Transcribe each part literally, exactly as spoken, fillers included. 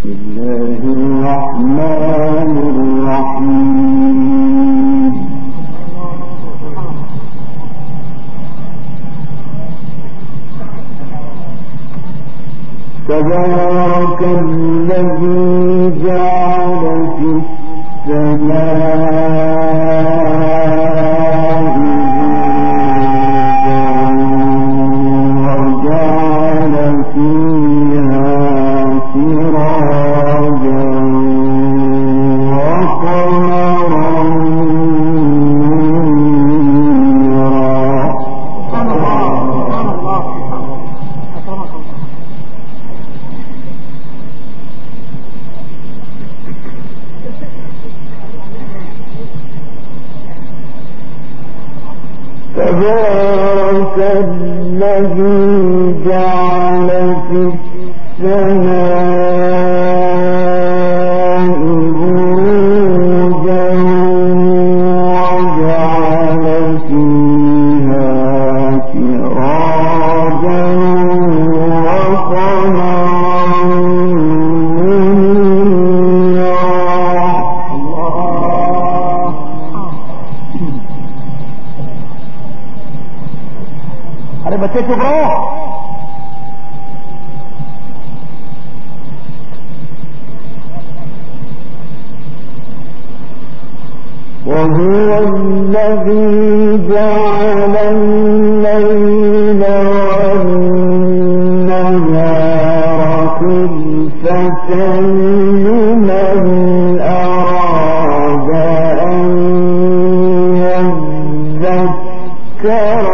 تبارك الذي جعل في السماء وجعل فيها سراجا وقمرا تبارك الذي جعل في السماء بروجا وجعل فيها سراجا وقمرا بتيت بروح وهو الذي جعل الليل والنهار خلفة لمن أراد أن يذكر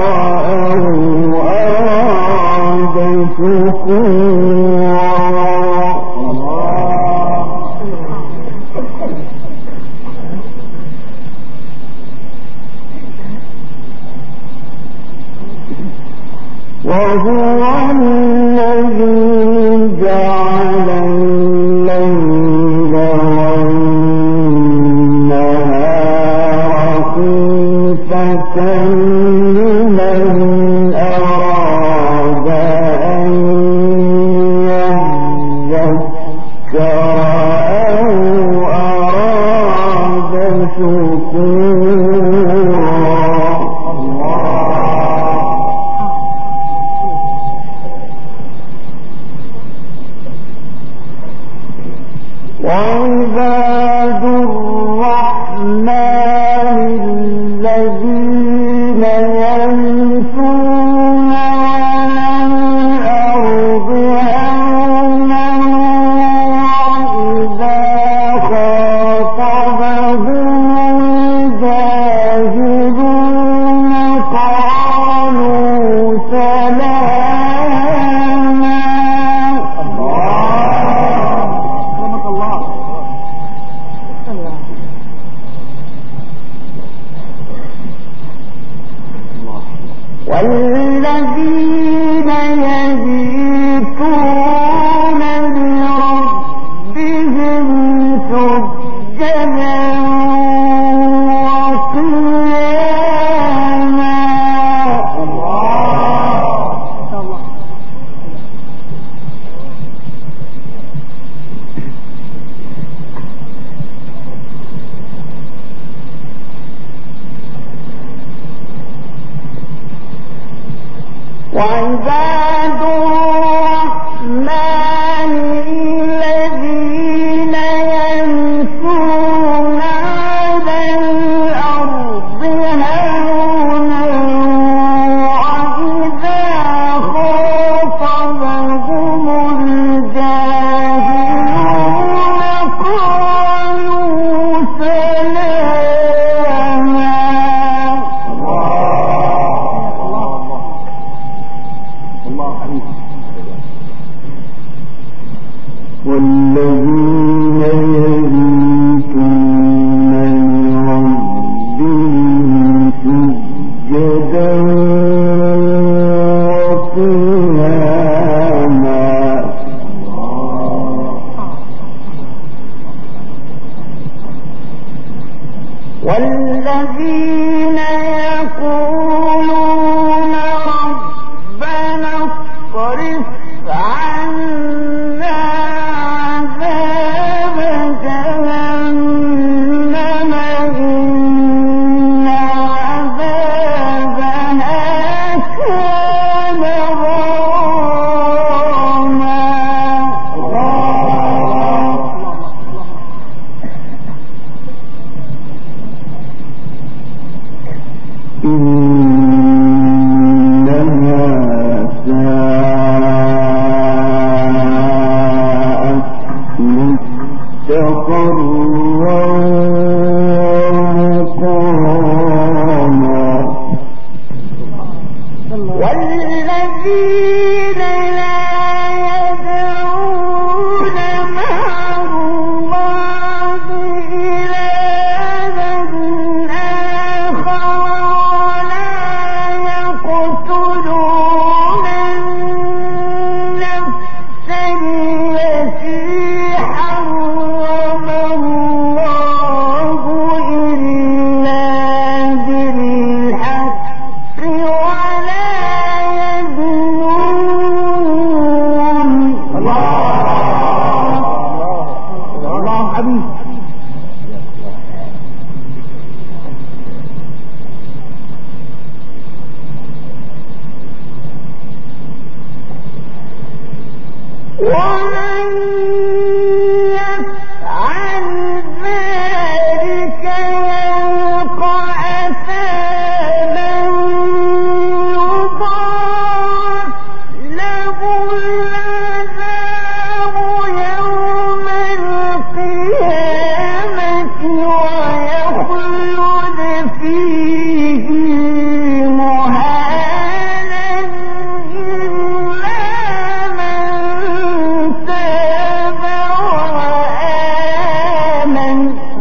وهو الذي جعل الليل والنهار خلفة لمن أراد أن يذكر أو أراد شكورا. وعباد الرحمن الذين يمشون على الأرض هونا وإذا خاطبهم الجاهلون قالوا سلاما. والذين يبيتون لربهم سجدا وقياما. وعباد الرحمن الذين يمشون على الأرض هونا وإذا خاطبهم الجاهلون قالوا سلاما. والذين يبيتون لربهم سجدا وقياما. والذين يقولون ربنا اصرف عنا عذاب مستقرا ومقاما والذين لا يدعون مع الله إلها آخر ولا يقتلون النفس التي حرم الله إلا بالحق ولا يزنون. الله الله حبيب. ومن يفعل ذلك يلقى أثاما يضاعف له العذاب يوم القيامة ويخلد فيه مهانا إلا من تاب وآمن.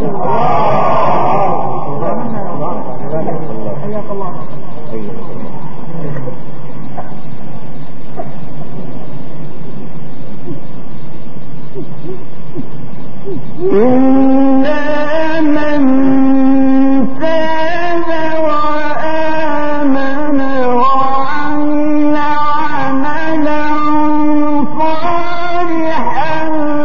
حياك الله. إلا من تاب وآمن وعمل عملا صالحا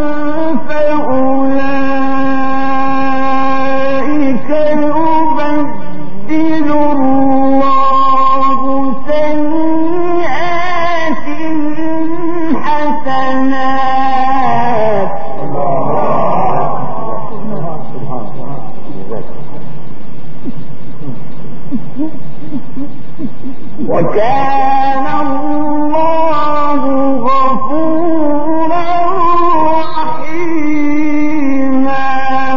فأولئك يبدل الله سيئاتهم حسنات. وكان الله غفورا رحيما.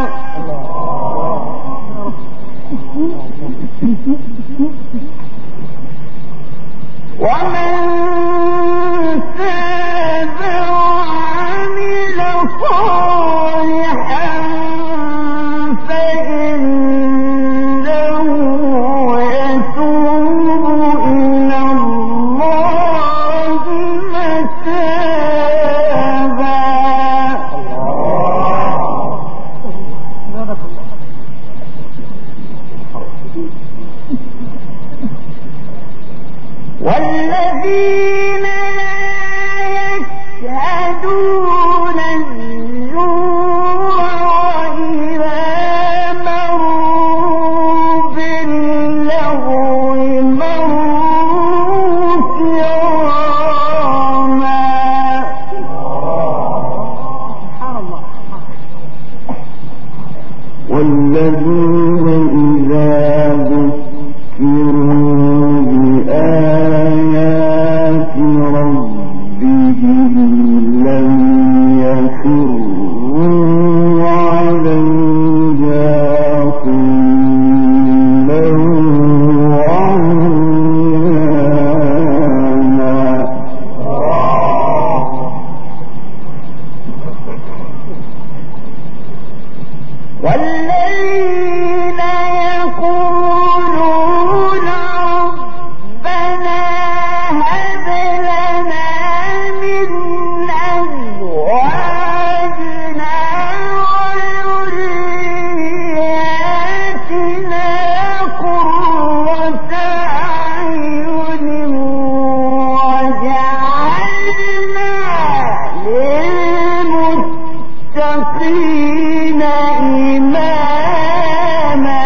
ومن تاب وعمل صالحا فإنه يتوب إلى الله متابا. والذين لا يشهدون الزور وإذا مروا باللغو مروا كراما. والذين إذا ذكروا بآيات ربهم لم يخروا عليها صما وعميانا. والذين يقولون ربنا هب لنا من أزواجنا وذرياتنا قرة أعين وجعلنا للمتقين إماما.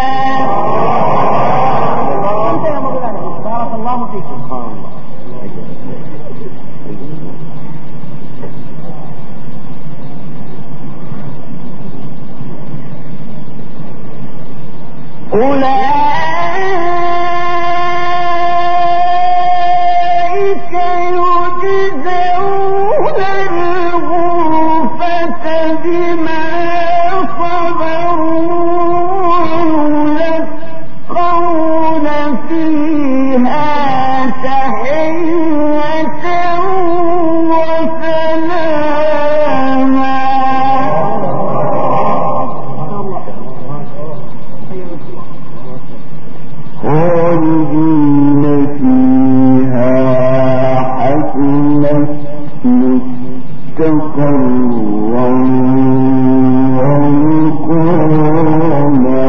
بارك الله فيكم. أولئك يجزون الغرفة بما مستقرا ومقاما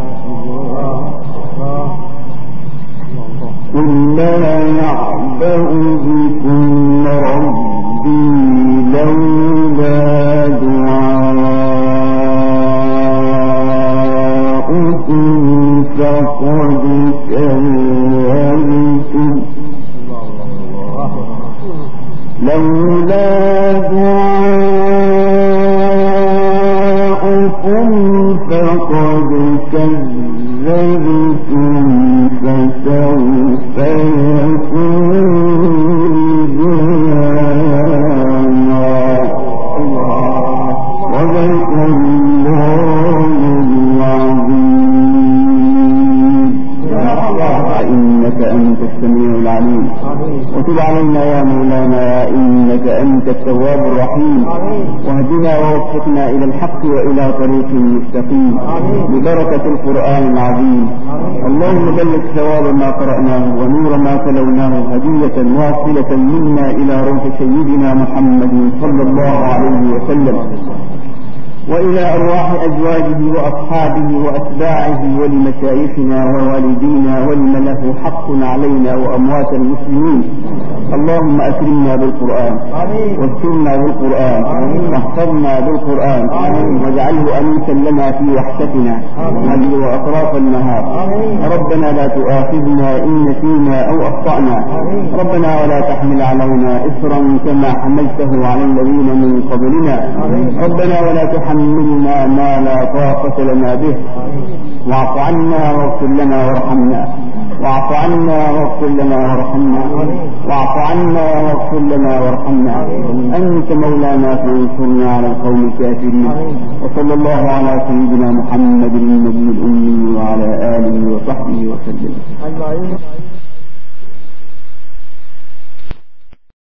قل لا يعبأ بكم ربي لولا دعاؤكم فقد كذبتم لولا دعاؤكم فقد كذبتم فسوف يكون لزاما صدق الله العظيم إنك أنت السميع العليم وتب علينا يا مولانا إنك أنت التواب الرحيم واهدنا ووفقنا إلى الحق وإلى طريق مستقيم ببركة القرآن العظيم. اللهم بلغ ثواب ما قرأناه ونور ما تلوناه هدية واصلة منا إلى روح سيدنا محمد صلى الله عليه وسلم وإلى أرواح أزواجه وأصحابه وأتباعه ولمشايخنا ووالدينا ولمن له حق علينا وأموات المسلمين. اللهم أكرمنا بالقرآن واذكرنا بالقرآن واحفظنا بالقرآن واجعله أنيسا لنا في وحشتنا ولي وأطراف النهار. ربنا لا تؤاخذنا إن نسينا أو أخطأنا ربنا ولا تحمل علينا إصرا كما حملته على الذين من قبلنا ربنا ولا تحملنا ما لا طاقة لنا به واعف عنا واغفر لنا وارحمنا واعف عنا واغفر لنا وارحمنا واعف عنا واغفر لنا وارحمنا أنت مولانا فانصرنا على القوم الكافرين. وصلى الله على سيدنا محمد النبي الأمي وعلى آله وصحبه وسلم.